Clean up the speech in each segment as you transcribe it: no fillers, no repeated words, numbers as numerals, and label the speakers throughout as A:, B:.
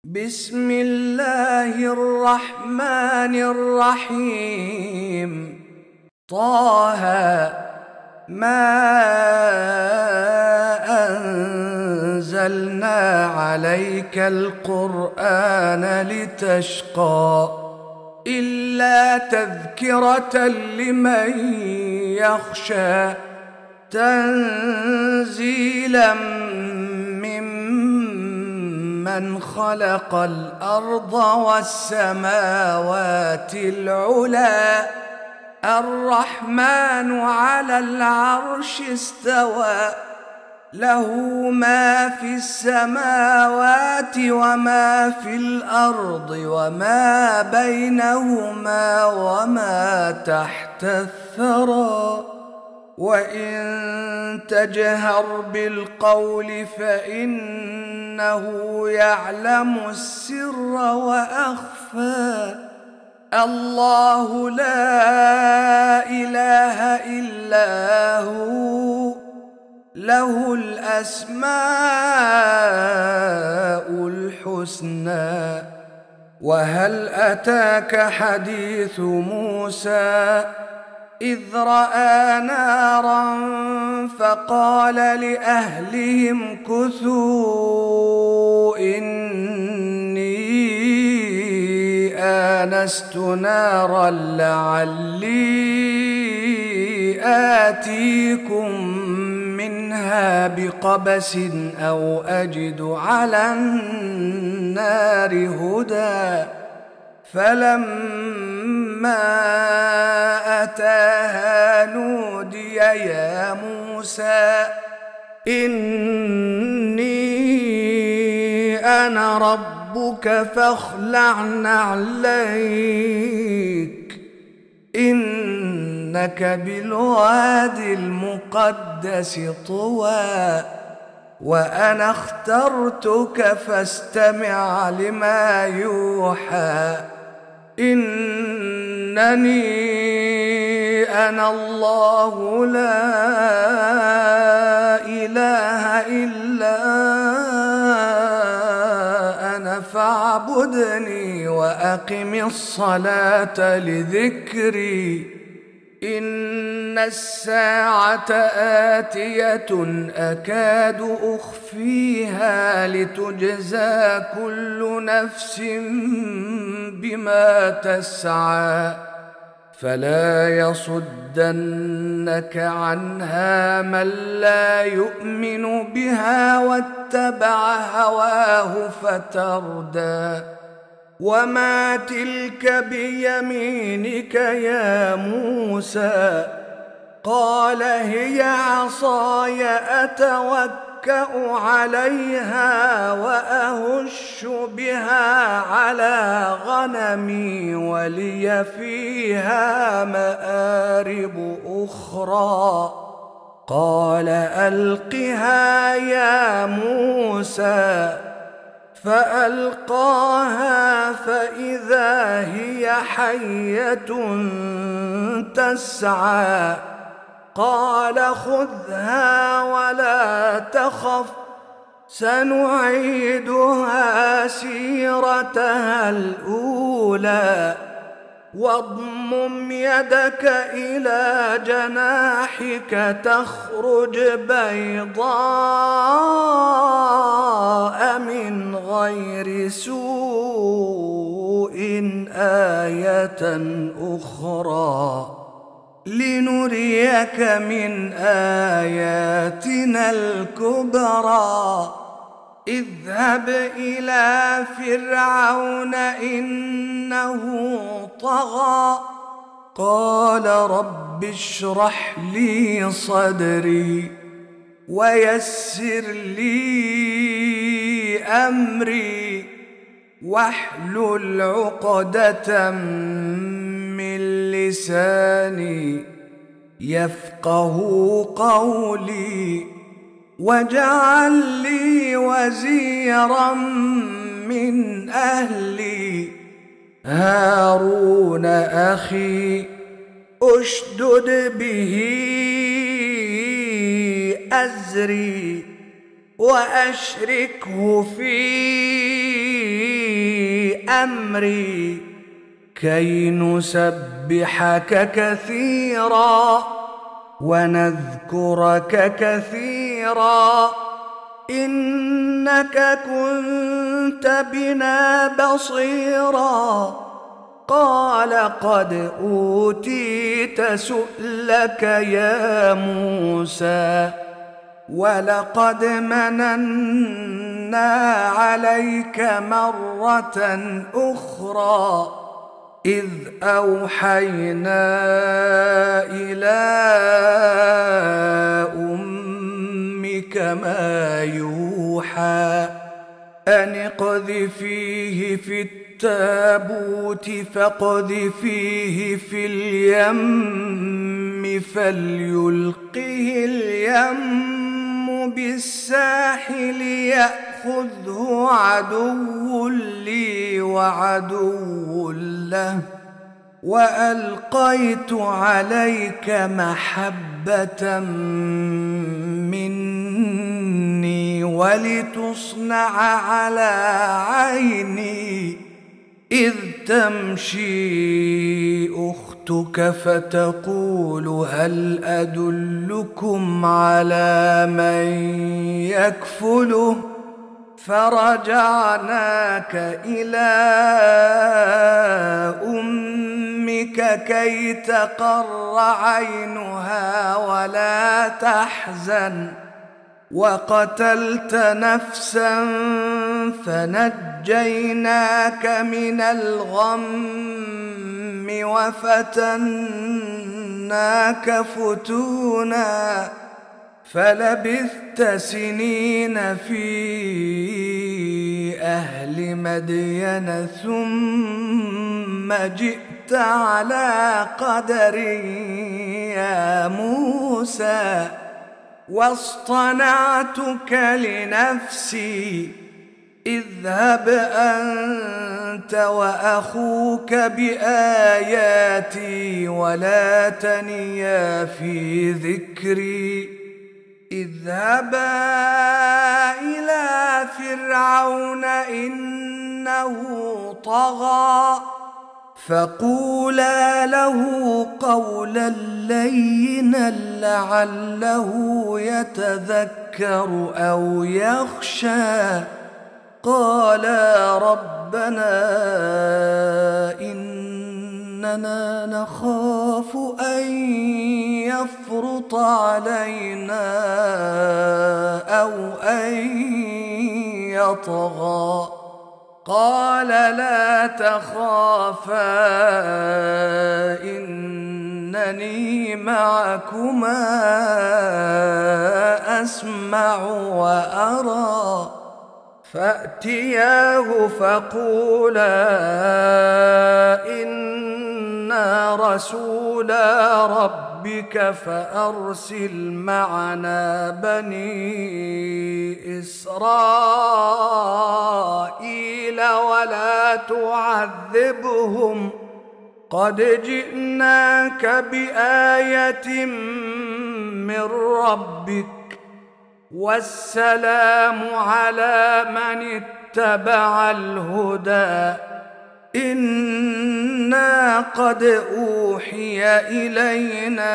A: بسم الله الرحمن الرحيم. طه ما أنزلنا عليك القرآن لتشقى إلا تذكرة لمن يخشى تنزيلا ممن خلق الأرض والسماوات العلى الرحمن على العرش استوى له ما في السماوات وما في الأرض وما بينهما وما تحت الثرى وإن تجهر بالقول فإنه يعلم السر وأخفى الله لا إله إلا هو له الأسماء الحسنى. وهل أتاك حديث موسى إذ رأى نارا فقال لأهلهم كثوا إني آنست نارا لعلي آتيكم منها بقبس أو أجد على النار هدى فلما أتاها نودي يا موسى إني أنا ربك فاخلع نعليك إنك بالوادي المقدس طوى وأنا اخترتك فاستمع لما يوحى إنني أنا الله لا إله إلا أنا فاعبدني وأقم الصلاة لذكري إن الساعة آتية أكاد أخفيها لتجزى كل نفس بما تسعى فلا يصدنك عنها من لا يؤمن بها واتبع هواه فتردى وما تلك بيمينك يا موسى قال هي عصاي أتوكأ عليها وأهش بها على غنمي ولي فيها مآرب أخرى قال ألقها يا موسى فألقاها فإذا هي حية تسعى قال خذها ولا تخف سنعيدها سيرتها الأولى واضمم يدك إلى جناحك تخرج بيضاء من غير سوء آية أخرى لنريك من آياتنا الكبرى اذهب إلى فرعون إنه طغى قال رب اشرح لي صدري ويسر لي أمري واحلل عقدة من لساني يفقه قولي واجعل لي وزيرا من أهلي هارون أخي أشدد به أزري وأشركه في أمري كي نسبحك كثيرا ونذكرك كثيرا إنك كنت بنا بصيرا. قال قد أوتيت سؤلك يا موسى ولقد مننا عليك مرة أخرى إذ أوحينا إلى أمك ما يوحى أن اقذفيه في التابوت فاقذفيه في اليم فليلقه اليم بالساحل يأخذه عدو لي وعدو له وألقيت عليك محبة مني ولتصنع على عيني إذ تمشي أختك فتقول هل أدلكم على من يكفله فرجعناك إلى أمك كي تقر عينها ولا تحزن وقتلت نفسا فنجيناك من الغم وفتناك فتونا فلبثت سنين في أهل مدين ثم جئت على قدر يا موسى واصطنعتك لنفسي اذهب أنت وأخوك بآياتي ولا تنيا في ذكري اذهبا إلى فرعون إنه طغى فقولا له قولا لينا لعله يتذكر أو يخشى قالا ربنا إننا نخاف أن يفرط علينا أو أن يطغى قال لا تخافا إنني معكما أسمع وأرى فأتياه فقولا إنا رسولا ربك فأرسل معنا بني إسرائيل ولا تعذبهم قد جئناك بآية من ربك والسلام على من اتبع الهدى إنا قد أوحي إلينا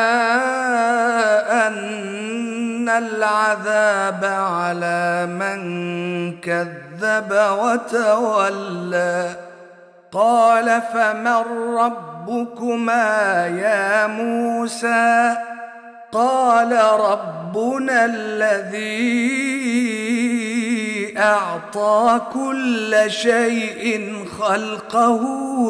A: أن العذاب على من كذب وتولى قال فمن ربكما يا موسى قال ربنا الذي أعطى كل شيء خلقه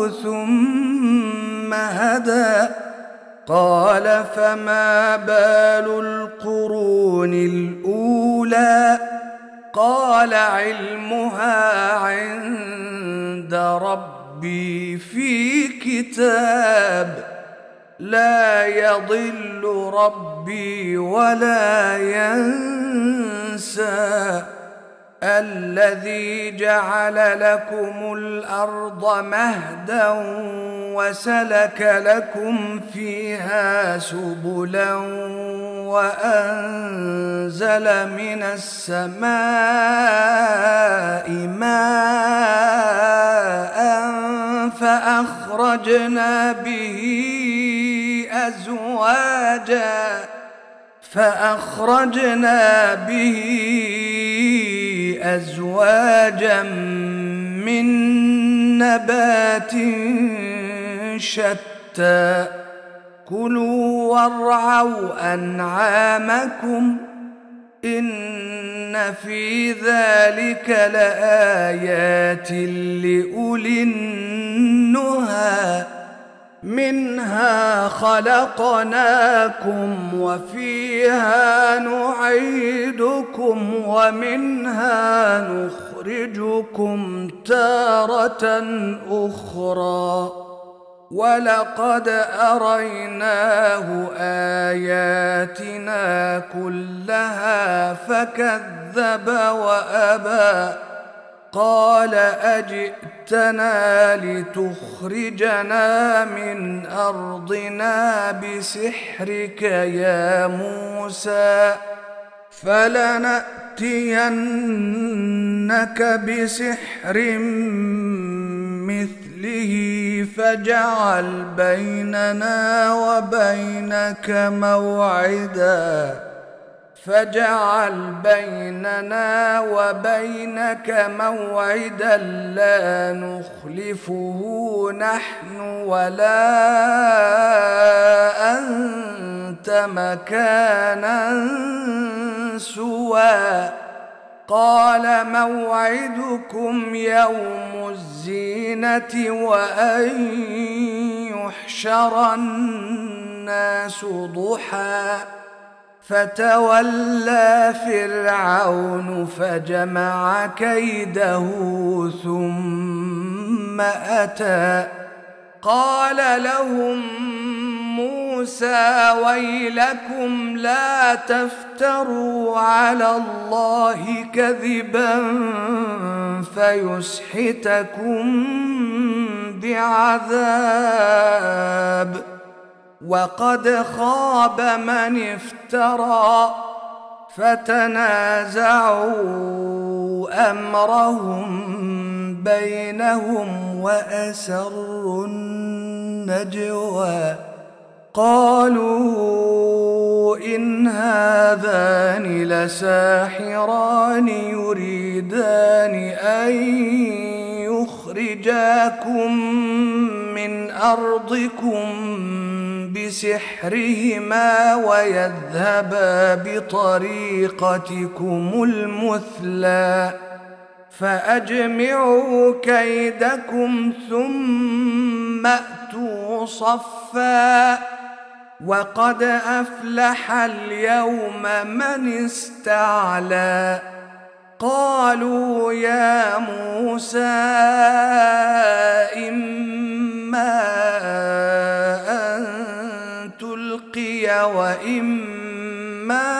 A: ثم هدى قال فما بال القرون الأولى قال علمها عند ربي في كتاب لا يضل ربي ولا ينسى الذي جعل لكم الأرض مهدا وسلك لكم فيها سبلا وأنزل من السماء ماء فأخرجنا به أزواجا من نبات شتى كلوا وارعوا أنعامكم إن في ذلك لآيات لأولي النهى منها خلقناكم وفيها نعيدكم ومنها نخرجكم تارة أخرى ولقد أريناه آياتنا كلها فكذب وأبى قال أجئتنا لتخرجنا من أرضنا بسحرك يا موسى فلنأتينك بسحر مثله فاجعل بيننا وبينك موعدا لا نخلفه نحن ولا أنت مكانا سوى قال موعدكم يوم الزينة وأن يحشر الناس ضحى فتولى فرعون فجمع كيده ثم أتى قال لهم موسى ويلكم لا تفتروا على الله كذبا فيسحتكم بعذاب وقد خاب من افترى فتنازعوا أمرهم بينهم وأسروا النجوى قالوا إن هذان لساحران يريدان أن يخرجاكم من أرضكم بسحرهما ويذهبا بطريقتكم المثلى فأجمعوا كيدكم ثم أتوا صفا وقد أفلح اليوم من استعلى قالوا يا موسى إما أن تلقي وإما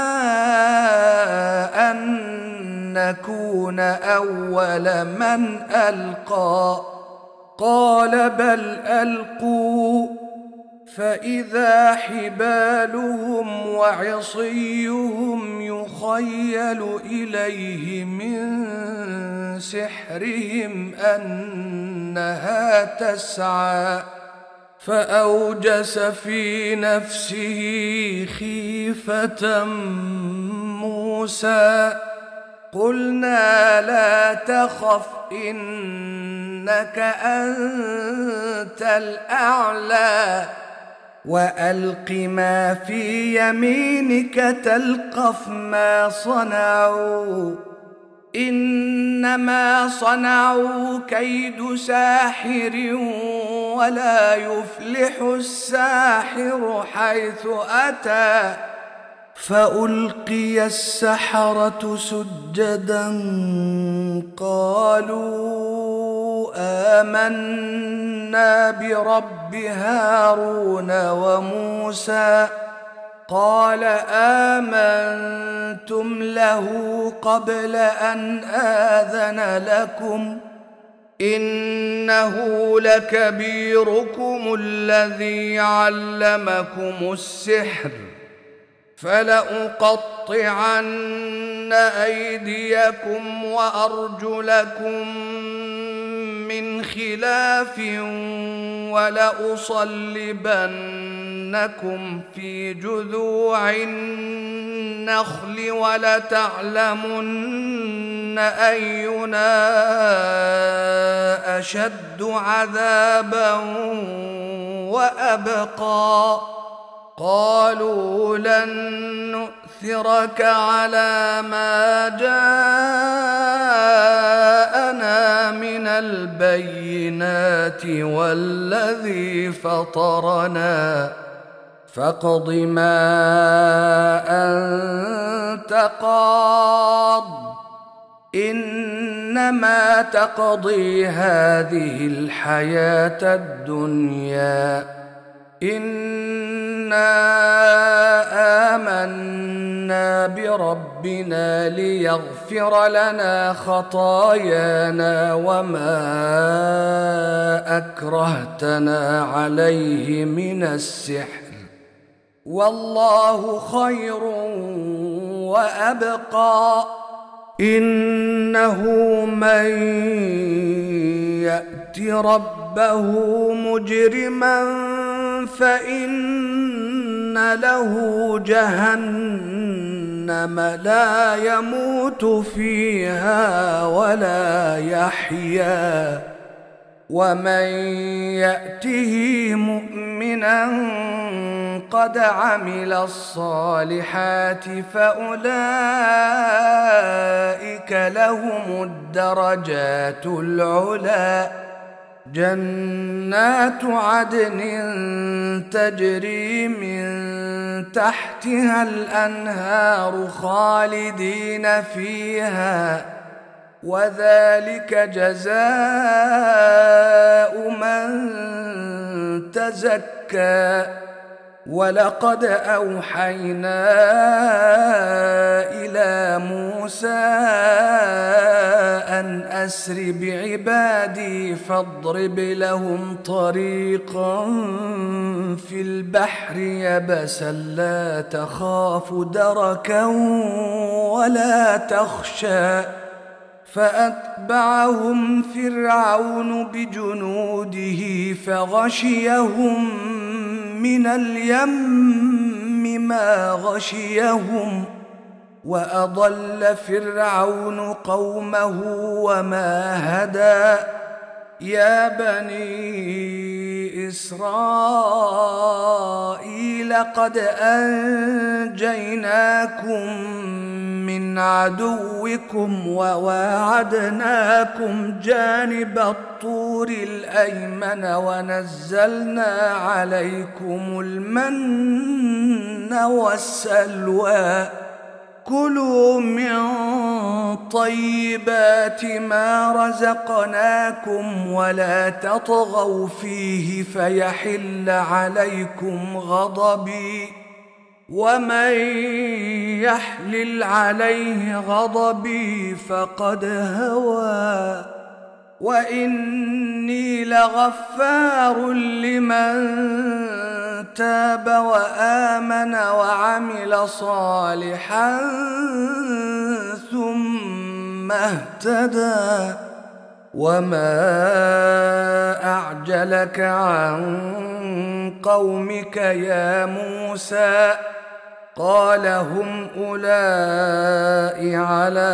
A: أن نكون أول من ألقى قال بل ألقوا فإذا حبالهم وعصيهم يخيل إليه من سحرهم أنها تسعى فأوجس في نفسه خيفة موسى قلنا لا تخف إنك أنت الأعلى وألق ما في يمينك تلقف ما صنعوا إنما صنعوا كيد ساحر ولا يفلح الساحر حيث أتى فألقي السحرة سجدا قالوا آمنا برب هارون وموسى قال آمنتم له قبل أن آذن لكم إنه لكبيركم الذي علمكم السحر فلأقطعن أيديكم وأرجلكم من خلاف ولأصلبنكم في جذوع النخل ولتعلمن أينا أشد عذابا وأبقى قالوا لن نؤثرك على ما جاءنا من البينات والذي فطرنا فاقض ما أنت قاض إنما تقضي هذه الحياة الدنيا إنا آمنا بربنا ليغفر لنا خطايانا وما أكرهتنا عليه من السحر والله خير وأبقى إنه من يأت ربه مجرما فإن له جهنم لا يموت فيها ولا يحيا ومن يأته مؤمنا قد عمل الصالحات فأولئك لهم الدرجات العلى جنات عدن تجري من تحتها الأنهار خالدين فيها وذلك جزاء من تزكى ولقد أوحينا إلى موسى أن أسر بعبادي فاضرب لهم طريقا في البحر يبسا لا تخاف دركا ولا تخشى فأتبعهم فرعون بجنوده فغشيهم من اليم ما غشيهم وأضل فرعون قومه وما هدى يا بني إسرائيل قد أنجيناكم من عدوكم وواعدناكم جانب الطور الأيمن ونزلنا عليكم المن والسلوى كلوا من طيبات ما رزقناكم ولا تطغوا فيه فيحل عليكم غضبي ومن يحلل عليه غضبي فقد هوى وإني لغفار لمن تاب وآمن وعمل صالحا ثم اهتدى وما أعجلك عن قومك يا موسى قال هم أولئك على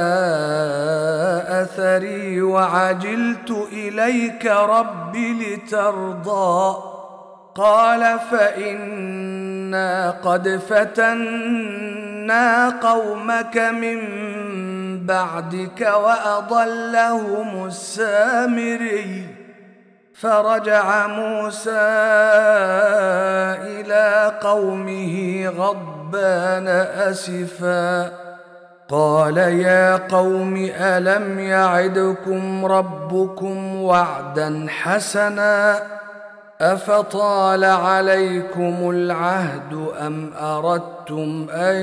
A: أثري وعجلت إليك رب لترضى قال فإنا قد فتنا قومك من بعدك وأضلهم السامري فرجع موسى إلى قومه غضبان أسفا قال يا قوم ألم يعدكم ربكم وعدا حسنا أفطال عليكم العهد أم أردتم أن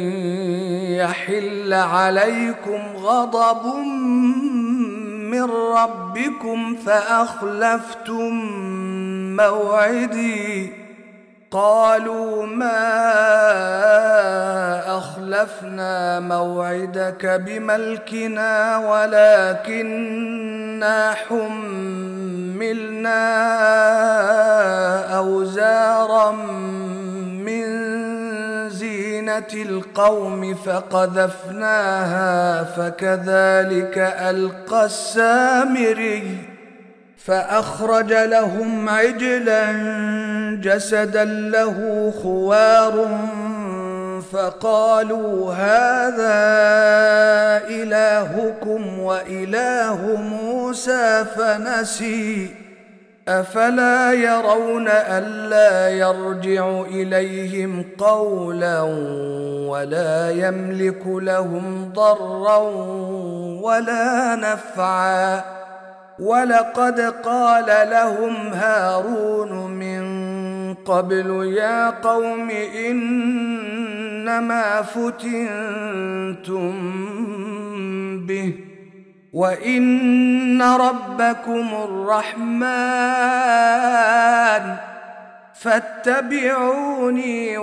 A: يحل عليكم غضب من ربكم فأخلفتم موعدي قالوا ما أخلفنا موعدك بملكنا ولكننا حملنا أوزارا من زينة القوم فقذفناها فكذلك ألقى السامري فأخرج لهم عجلا جسدا له خوار فقالوا هذا إلهكم وإله موسى فنسي أفلا يرون ألا يرجع إليهم قولا ولا يملك لهم ضرا ولا نفعا ولقد قال لهم هارون من قبل يا قوم إنما فتنتم به وإن ربكم الرحمن فاتبعوني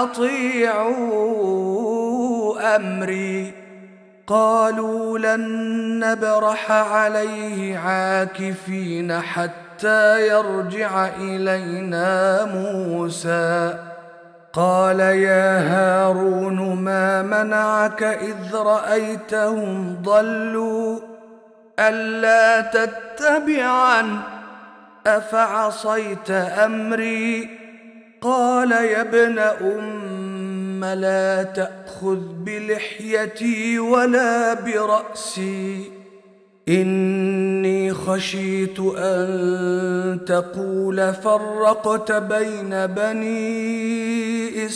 A: وأطيعوا أمري قالوا لن نبرح عليه عاكفين حتى يرجع إلينا موسى قال يا هارون ما منعك إذ رأيتهم ضلوا ألا تتبعن أفعصيت أمري قال يا ابن أم لا تأخذ بلحيتي ولا برأسي إني خشيت أن تقول فرقت بين بني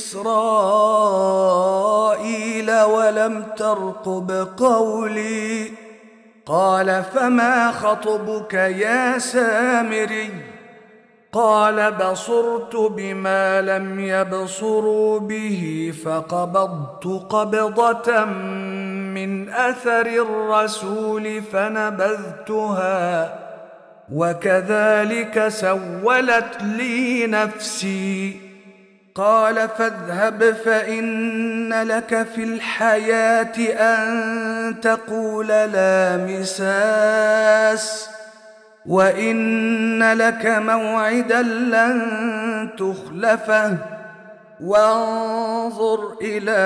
A: إسرائيل ولم ترقب قولي قال فما خطبك يا سامري قال بصرت بما لم يبصروا به فقبضت قبضة من أثر الرسول فنبذتها وكذلك سولت لي نفسي قال فاذهب فإن لك في الحياة أن تقول لا مساس وإن لك موعدا لن تخلفه وانظر إلى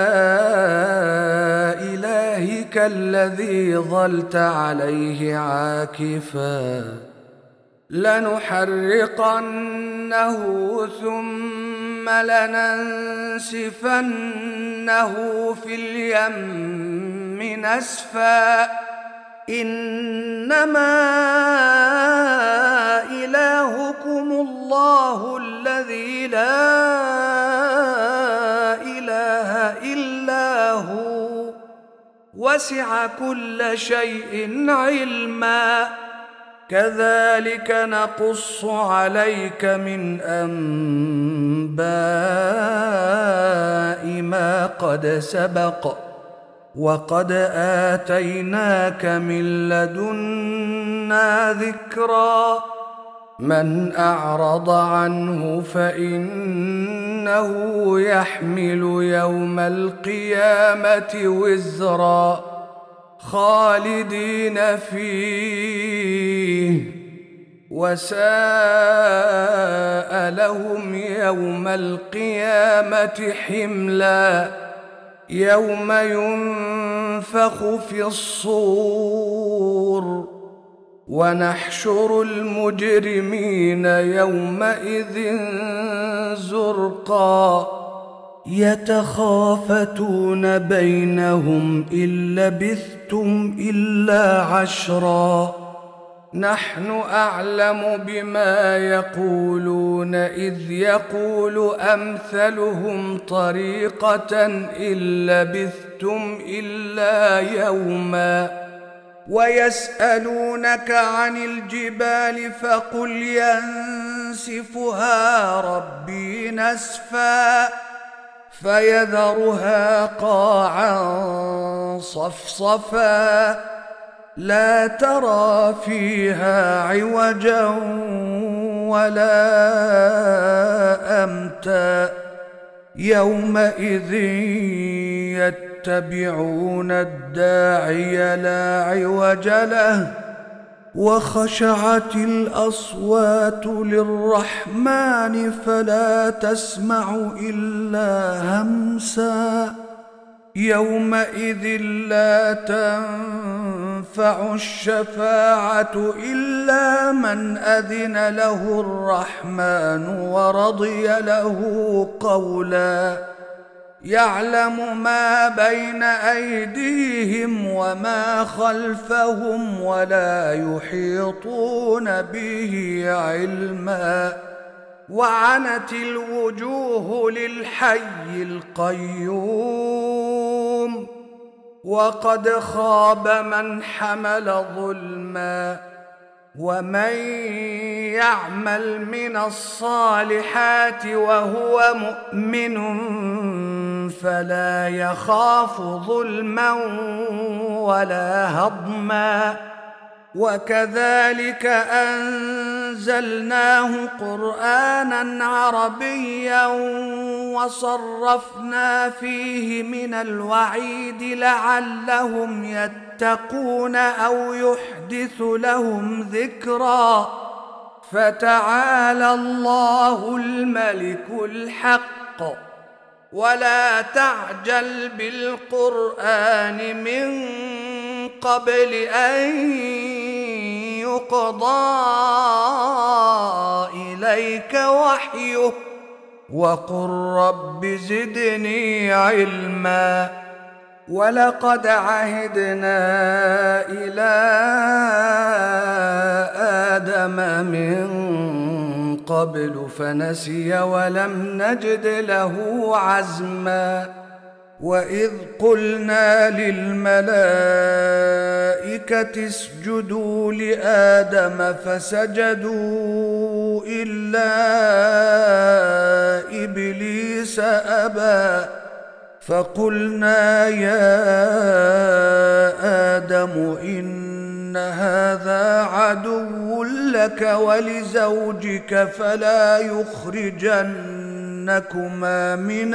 A: إلهك الذي ظلت عليه عاكفا لنحرقنه ثم لننسفنه في اليم نسفا إنما إلهكم الله الذي لا إله إلا هو وسع كل شيء علما كذلك نقص عليك من أنباء ما قد سبق وقد آتيناك من لدنا ذكرا من أعرض عنه فإنه يحمل يوم القيامة وزرا خالدين فيه وساء لهم يوم القيامة حملا يوم ينفخ في الصور ونحشر المجرمين يومئذ زرقا يتخافتون بينهم إن لبثتم إلا عشرا نحن أعلم بما يقولون إذ يقول أمثلهم طريقة إن لبثتم إلا يوما ويسألونك عن الجبال فقل ينسفها ربي نسفا فيذرها قاعا صفصفا لا ترى فيها عوجا ولا أمتا يومئذ يتبعون الداعي لا عوج له وخشعت الأصوات للرحمن فلا تسمع إلا همسا يومئذ لا تنفع الشفاعة إلا من أذن له الرحمن ورضي له قولا يعلم ما بين أيديهم وما خلفهم ولا يحيطون به علما وعنت الوجوه للحي القيوم وقد خاب من حمل ظلما ومن يعمل من الصالحات وهو مؤمن فلا يخاف ظلما ولا هضما وكذلك أنزلناه قرآنا عربيا وصرفنا فيه من الوعيد لعلهم يتقون أو يحدث لهم ذكرا فتعالى الله الملك الحق ولا تعجل بالقرآن من قبل أن يقضى إليك وحيه وقل رب زدني علما ولقد عهدنا إلى آدم من قبل فنسي ولم نجد له عزما وإذ قلنا للملائكة اسجدوا لآدم فسجدوا إلا إبليس أبى فقلنا يا آدم إن هذا عدو لك ولزوجك فلا يخرجنكما من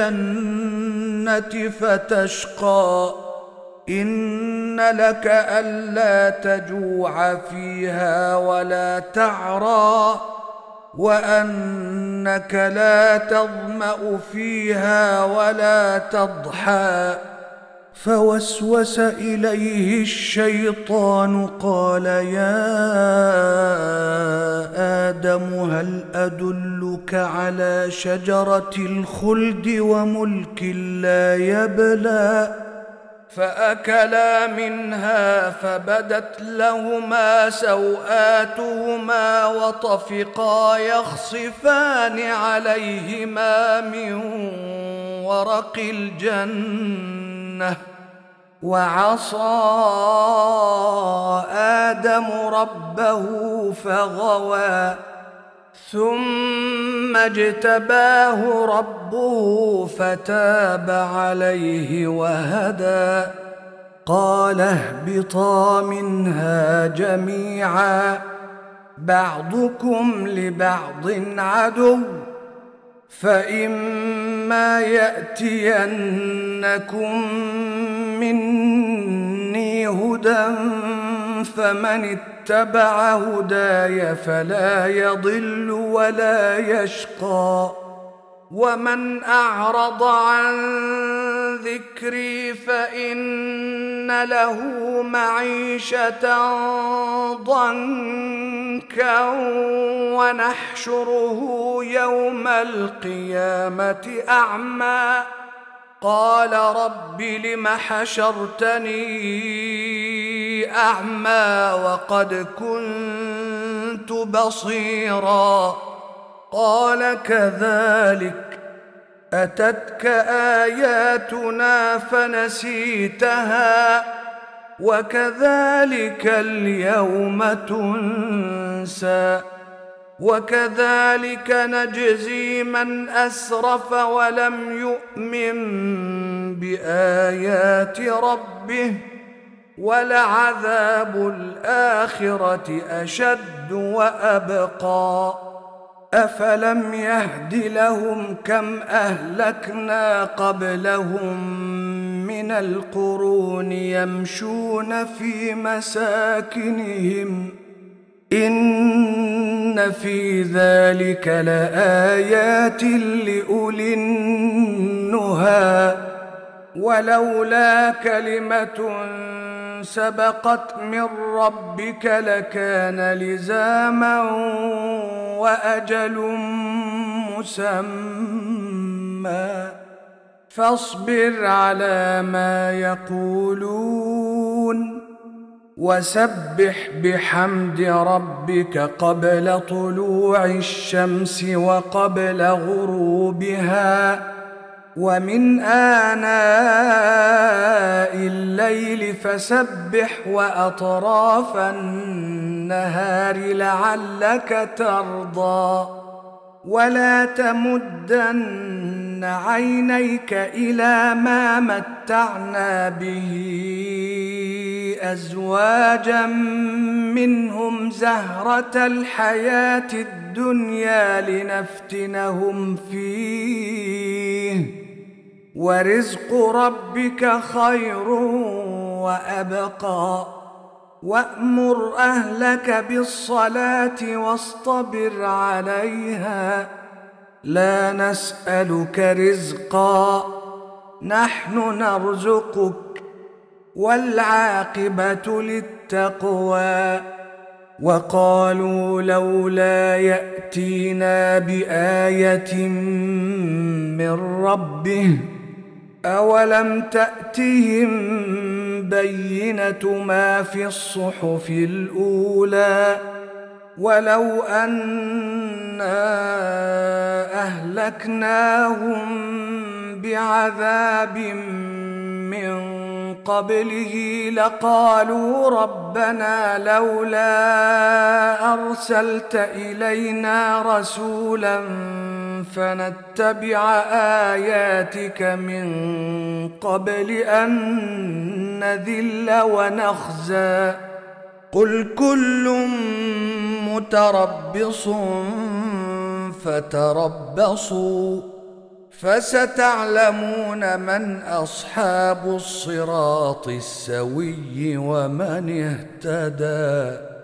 A: الجنة فتشقى إن لك ألا تجوع فيها ولا تعرى وأنك لا تظمأ فيها ولا تضحى فوسوس إليه الشيطان قال يا آدم هل أدلك على شجرة الخلد وملك لا يبلى فأكلا منها فبدت لهما سوآتهما وطفقا يخصفان عليهما من ورق الجنة وعصى آدم ربه فغوى ثم اجتباه ربه فتاب عليه وهدى قال اهبطا منها جميعا بعضكم لبعض عدو فإما يأتينكم مني هدى فمن اتبع هداي فلا يضل ولا يشقى ومن أعرض عن ذكري فإن له معيشة ضنكا ونحشره يوم القيامة أعمى قال رب لم حشرتني أعمى وقد كنت بصيرا قال كذلك أتتك آياتنا فنسيتها وكذلك اليوم تنسى وكذلك نجزي من أسرف ولم يؤمن بآيات ربه ولعذاب الآخرة أشد وأبقى أفلم يهد لهم كم أهلكنا قبلهم من القرون يمشون في مساكنهم إن في ذلك لآيات لأولي النهى ولولا كلمة سبقت من ربك لكان لزاما وأجل مسمى فاصبر على ما يقولون وسبح بحمد ربك قبل طلوع الشمس وقبل غروبها ومن آناء الليل فسبح وأطراف النهار لعلك ترضى ولا تمدن عينيك إلى ما متعنا به أزواجا منهم زهرة الحياة الدنيا لنفتنهم فيه ورزق ربك خير وأبقى وأمر أهلك بالصلاة واصطبر عليها لا نسألك رزقا نحن نرزقك والعاقبة للتقوى وقالوا لولا يأتينا بآية من ربه أولم تأتهم بينة ما في الصحف الأولى ولو أنا أهلكناهم بعذاب من قبله لقالوا ربنا لولا أرسلت إلينا رسولا فنتبع آياتك من قبل أن نذل ونخزى قل كل متربص فتربصوا فستعلمون من أصحاب الصراط السوي ومن اهتدى.